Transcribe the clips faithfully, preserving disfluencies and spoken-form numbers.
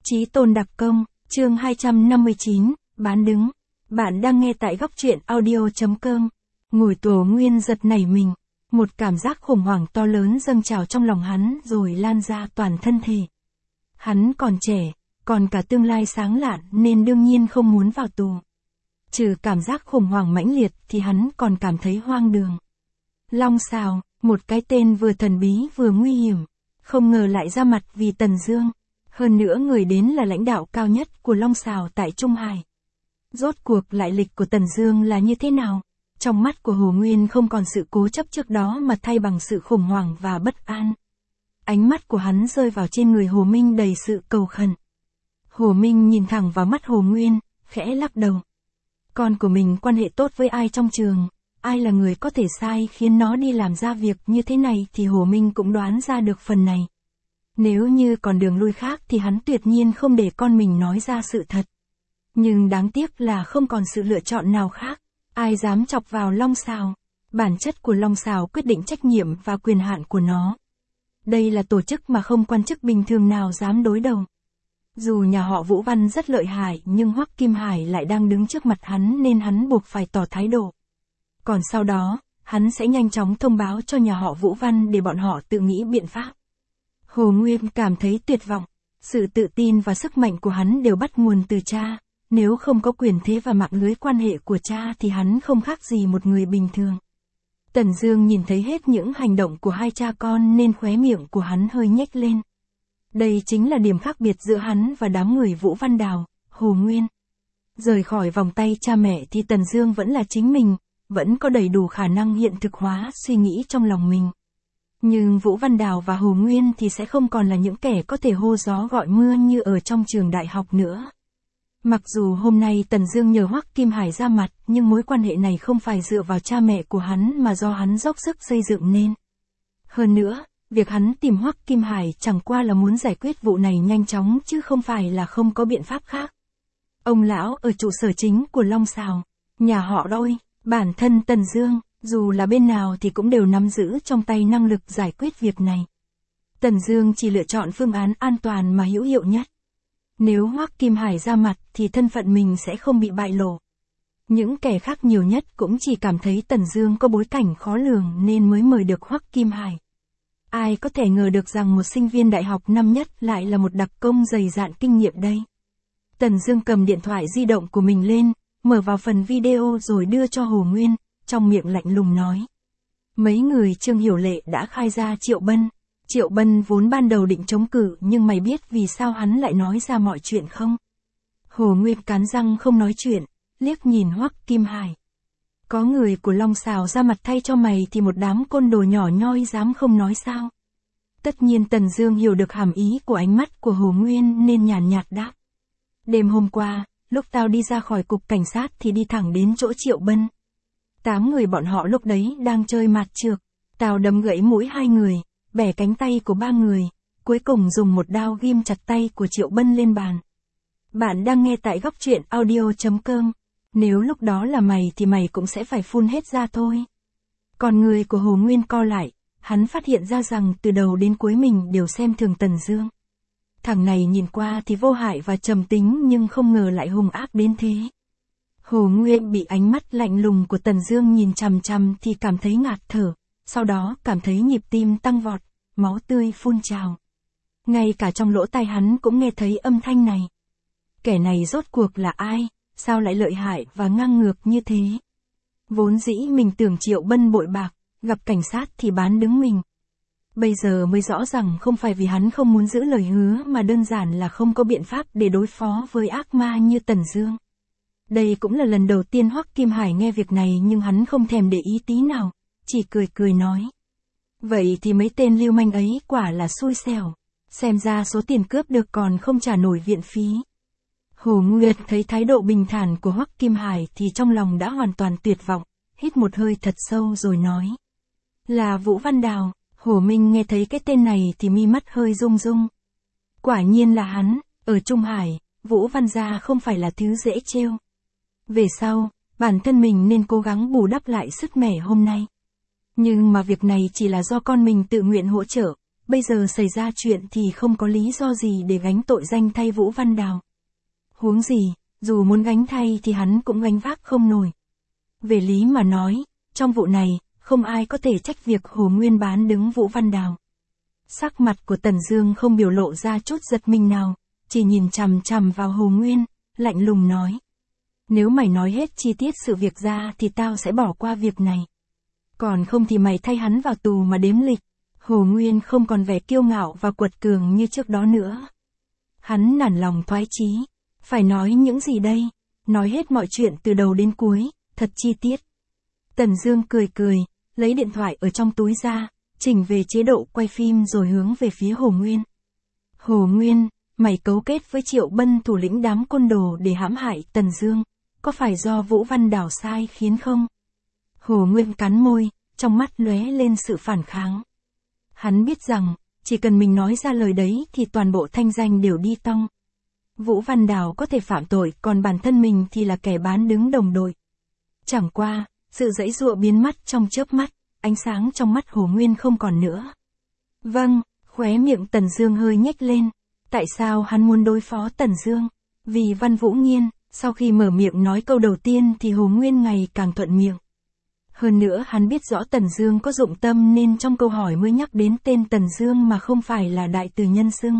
Chí Tôn đặc công, chương hai trăm năm mươi chín, bán đứng. Bạn đang nghe tại góc truyện audio chấm com. Ngồi Tổ Nguyên giật nảy mình. Một cảm giác khủng hoảng to lớn dâng trào trong lòng hắn rồi lan ra toàn thân thể. Hắn còn trẻ, còn cả tương lai sáng lạn nên đương nhiên không muốn vào tù. Trừ cảm giác khủng hoảng mãnh liệt thì hắn còn cảm thấy hoang đường. Long Sào, một cái tên vừa thần bí vừa nguy hiểm. Không ngờ lại ra mặt vì Tần Dương. Hơn nữa người đến là lãnh đạo cao nhất của Long Sào tại Trung Hải. Rốt cuộc lại lịch của Tần Dương là như thế nào? Trong mắt của Hồ Nguyên không còn sự cố chấp trước đó mà thay bằng sự khủng hoảng và bất an. Ánh mắt của hắn rơi vào trên người Hồ Minh đầy sự cầu khẩn. Hồ Minh nhìn thẳng vào mắt Hồ Nguyên, khẽ lắc đầu. Con của mình quan hệ tốt với ai trong trường, ai là người có thể sai khiến nó đi làm ra việc như thế này thì Hồ Minh cũng đoán ra được phần này. Nếu như còn đường lui khác thì hắn tuyệt nhiên không để con mình nói ra sự thật. Nhưng đáng tiếc là không còn sự lựa chọn nào khác. Ai dám chọc vào Long Sào? Bản chất của Long Sào quyết định trách nhiệm và quyền hạn của nó. Đây là tổ chức mà không quan chức bình thường nào dám đối đầu. Dù nhà họ Vũ Văn rất lợi hại nhưng Hoắc Kim Hải lại đang đứng trước mặt hắn nên hắn buộc phải tỏ thái độ. Còn sau đó, hắn sẽ nhanh chóng thông báo cho nhà họ Vũ Văn để bọn họ tự nghĩ biện pháp. Hồ Nguyên cảm thấy tuyệt vọng. Sự tự tin và sức mạnh của hắn đều bắt nguồn từ cha. Nếu không có quyền thế và mạng lưới quan hệ của cha thì hắn không khác gì một người bình thường. Tần Dương nhìn thấy hết những hành động của hai cha con nên khóe miệng của hắn hơi nhếch lên. Đây chính là điểm khác biệt giữa hắn và đám người Vũ Văn Đào, Hồ Nguyên. Rời khỏi vòng tay cha mẹ thì Tần Dương vẫn là chính mình, vẫn có đầy đủ khả năng hiện thực hóa suy nghĩ trong lòng mình. Nhưng Vũ Văn Đào và Hồ Nguyên thì sẽ không còn là những kẻ có thể hô gió gọi mưa như ở trong trường đại học nữa. Mặc dù hôm nay Tần Dương nhờ Hoắc Kim Hải ra mặt, nhưng mối quan hệ này không phải dựa vào cha mẹ của hắn mà do hắn dốc sức xây dựng nên. Hơn nữa, việc hắn tìm Hoắc Kim Hải chẳng qua là muốn giải quyết vụ này nhanh chóng chứ không phải là không có biện pháp khác. Ông lão ở trụ sở chính của Long Sào, nhà họ Đôi, bản thân Tần Dương, dù là bên nào thì cũng đều nắm giữ trong tay năng lực giải quyết việc này. Tần Dương chỉ lựa chọn phương án an toàn mà hữu hiệu nhất. Nếu Hoắc Kim Hải ra mặt thì thân phận mình sẽ không bị bại lộ. Những kẻ khác nhiều nhất cũng chỉ cảm thấy Tần Dương có bối cảnh khó lường nên mới mời được Hoắc Kim Hải. Ai có thể ngờ được rằng một sinh viên đại học năm nhất lại là một đặc công dày dạn kinh nghiệm đây. Tần Dương cầm điện thoại di động của mình lên, mở vào phần video rồi đưa cho Hồ Nguyên, trong miệng lạnh lùng nói. Mấy người Trương Hiểu Lệ đã khai ra Triệu Bân. Triệu Bân vốn ban đầu định chống cự nhưng mày biết vì sao hắn lại nói ra mọi chuyện không? Hồ Nguyên cắn răng không nói chuyện, liếc nhìn Hoắc Kim Hải. Có người của Long Sào ra mặt thay cho mày thì một đám côn đồ nhỏ nhoi dám không nói sao? Tất nhiên Tần Dương hiểu được hàm ý của ánh mắt của Hồ Nguyên nên nhàn nhạt đáp. Đêm hôm qua, lúc tao đi ra khỏi cục cảnh sát thì đi thẳng đến chỗ Triệu Bân. Tám người bọn họ lúc đấy đang chơi mạt trược, tao đấm gãy mũi hai người, bẻ cánh tay của ba người, cuối cùng dùng một đao ghim chặt tay của Triệu Bân lên bàn. Bạn đang nghe tại góc truyện audio chấm com. Nếu lúc đó là mày thì mày cũng sẽ phải phun hết ra thôi. Còn người của Hồ Nguyên co lại, hắn phát hiện ra rằng từ đầu đến cuối mình đều xem thường Tần Dương. Thằng này nhìn qua thì vô hại và trầm tính nhưng không ngờ lại hung ác đến thế. Hồ Nguyên bị ánh mắt lạnh lùng của Tần Dương nhìn chằm chằm thì cảm thấy ngạt thở, sau đó cảm thấy nhịp tim tăng vọt, máu tươi phun trào. Ngay cả trong lỗ tai hắn cũng nghe thấy âm thanh này. Kẻ này rốt cuộc là ai, sao lại lợi hại và ngang ngược như thế? Vốn dĩ mình tưởng Triệu Bân bội bạc, gặp cảnh sát thì bán đứng mình. Bây giờ mới rõ rằng không phải vì hắn không muốn giữ lời hứa mà đơn giản là không có biện pháp để đối phó với ác ma như Tần Dương. Đây cũng là lần đầu tiên Hoắc Kim Hải nghe việc này nhưng hắn không thèm để ý tí nào, chỉ cười cười nói. Vậy thì mấy tên lưu manh ấy quả là xui xẻo, xem ra số tiền cướp được còn không trả nổi viện phí. Hồ Nguyệt thấy thái độ bình thản của Hoắc Kim Hải thì trong lòng đã hoàn toàn tuyệt vọng, hít một hơi thật sâu rồi nói. Là Vũ Văn Đào. Hồ Minh nghe thấy cái tên này thì mi mắt hơi rung rung. Quả nhiên là hắn, ở Trung Hải, Vũ Văn gia không phải là thứ dễ trêu. Về sau, bản thân mình nên cố gắng bù đắp lại sức mẻ hôm nay. Nhưng mà việc này chỉ là do con mình tự nguyện hỗ trợ, bây giờ xảy ra chuyện thì không có lý do gì để gánh tội danh thay Vũ Văn Đào. Huống gì, dù muốn gánh thay thì hắn cũng gánh vác không nổi. Về lý mà nói, trong vụ này, không ai có thể trách việc Hồ Nguyên bán đứng Vũ Văn Đào. Sắc mặt của Tần Dương không biểu lộ ra chút giật mình nào, chỉ nhìn chằm chằm vào Hồ Nguyên, lạnh lùng nói. Nếu mày nói hết chi tiết sự việc ra thì tao sẽ bỏ qua việc này. Còn không thì mày thay hắn vào tù mà đếm lịch. Hồ Nguyên không còn vẻ kiêu ngạo và quật cường như trước đó nữa. Hắn nản lòng thoái chí. Phải nói những gì đây? Nói hết mọi chuyện từ đầu đến cuối, thật chi tiết. Tần Dương cười cười, lấy điện thoại ở trong túi ra, chỉnh về chế độ quay phim rồi hướng về phía Hồ Nguyên. Hồ Nguyên, mày cấu kết với Triệu Bân thủ lĩnh đám côn đồ để hãm hại Tần Dương, có phải do Vũ Văn Đào sai khiến không? Hồ Nguyên cắn môi, trong mắt lóe lên sự phản kháng. Hắn biết rằng, chỉ cần mình nói ra lời đấy thì toàn bộ thanh danh đều đi tong. Vũ Văn Đào có thể phạm tội, còn bản thân mình thì là kẻ bán đứng đồng đội. Chẳng qua, sự giãy giụa biến mất trong chớp mắt, ánh sáng trong mắt Hồ Nguyên không còn nữa. Vâng, khóe miệng Tần Dương hơi nhếch lên. Tại sao hắn muốn đối phó Tần Dương? Vì Văn Vũ Nghiên. Sau khi mở miệng nói câu đầu tiên thì Hồ Nguyên ngày càng thuận miệng. Hơn nữa hắn biết rõ Tần Dương có dụng tâm nên trong câu hỏi mới nhắc đến tên Tần Dương mà không phải là đại từ nhân xưng.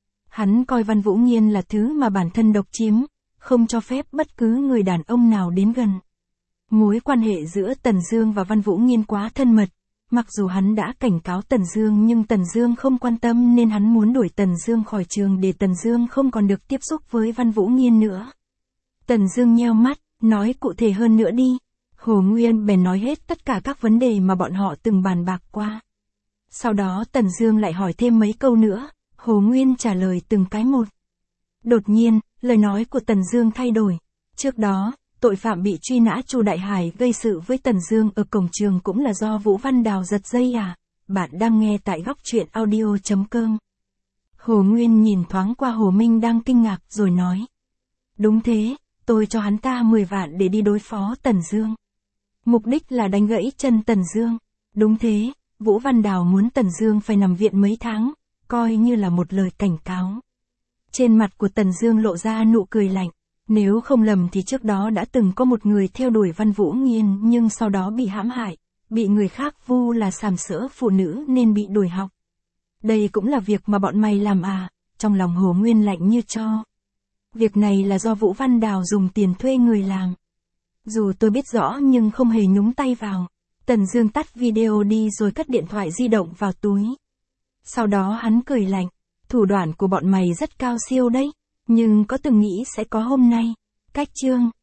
Hắn coi Văn Vũ Nghiên là thứ mà bản thân độc chiếm, không cho phép bất cứ người đàn ông nào đến gần. Mối quan hệ giữa Tần Dương và Văn Vũ Nghiên quá thân mật, mặc dù hắn đã cảnh cáo Tần Dương nhưng Tần Dương không quan tâm nên hắn muốn đuổi Tần Dương khỏi trường để Tần Dương không còn được tiếp xúc với Văn Vũ Nghiên nữa. Tần Dương nheo mắt, nói cụ thể hơn nữa đi. Hồ Nguyên bèn nói hết tất cả các vấn đề mà bọn họ từng bàn bạc qua. Sau đó Tần Dương lại hỏi thêm mấy câu nữa, Hồ Nguyên trả lời từng cái một. Đột nhiên, lời nói của Tần Dương thay đổi. Trước đó, tội phạm bị truy nã Chu Đại Hải gây sự với Tần Dương ở cổng trường cũng là do Vũ Văn Đào giật dây à? Bạn đang nghe tại góc truyện audio chấm com. Hồ Nguyên nhìn thoáng qua Hồ Minh đang kinh ngạc rồi nói. Đúng thế, tôi cho hắn ta mười vạn để đi đối phó Tần Dương. Mục đích là đánh gãy chân Tần Dương. Đúng thế, Vũ Văn Đào muốn Tần Dương phải nằm viện mấy tháng, coi như là một lời cảnh cáo. Trên mặt của Tần Dương lộ ra nụ cười lạnh. Nếu không lầm thì trước đó đã từng có một người theo đuổi Văn Vũ Nghiên nhưng sau đó bị hãm hại, bị người khác vu là sàm sỡ phụ nữ nên bị đuổi học. Đây cũng là việc mà bọn mày làm à? Trong lòng Hồ Nguyên lạnh như tro. Việc này là do Vũ Văn Đào dùng tiền thuê người làm. Dù tôi biết rõ nhưng không hề nhúng tay vào. Tần Dương tắt video đi rồi cất điện thoại di động vào túi. Sau đó hắn cười lạnh. Thủ đoạn của bọn mày rất cao siêu đấy. Nhưng có từng nghĩ sẽ có hôm nay. Cách chương.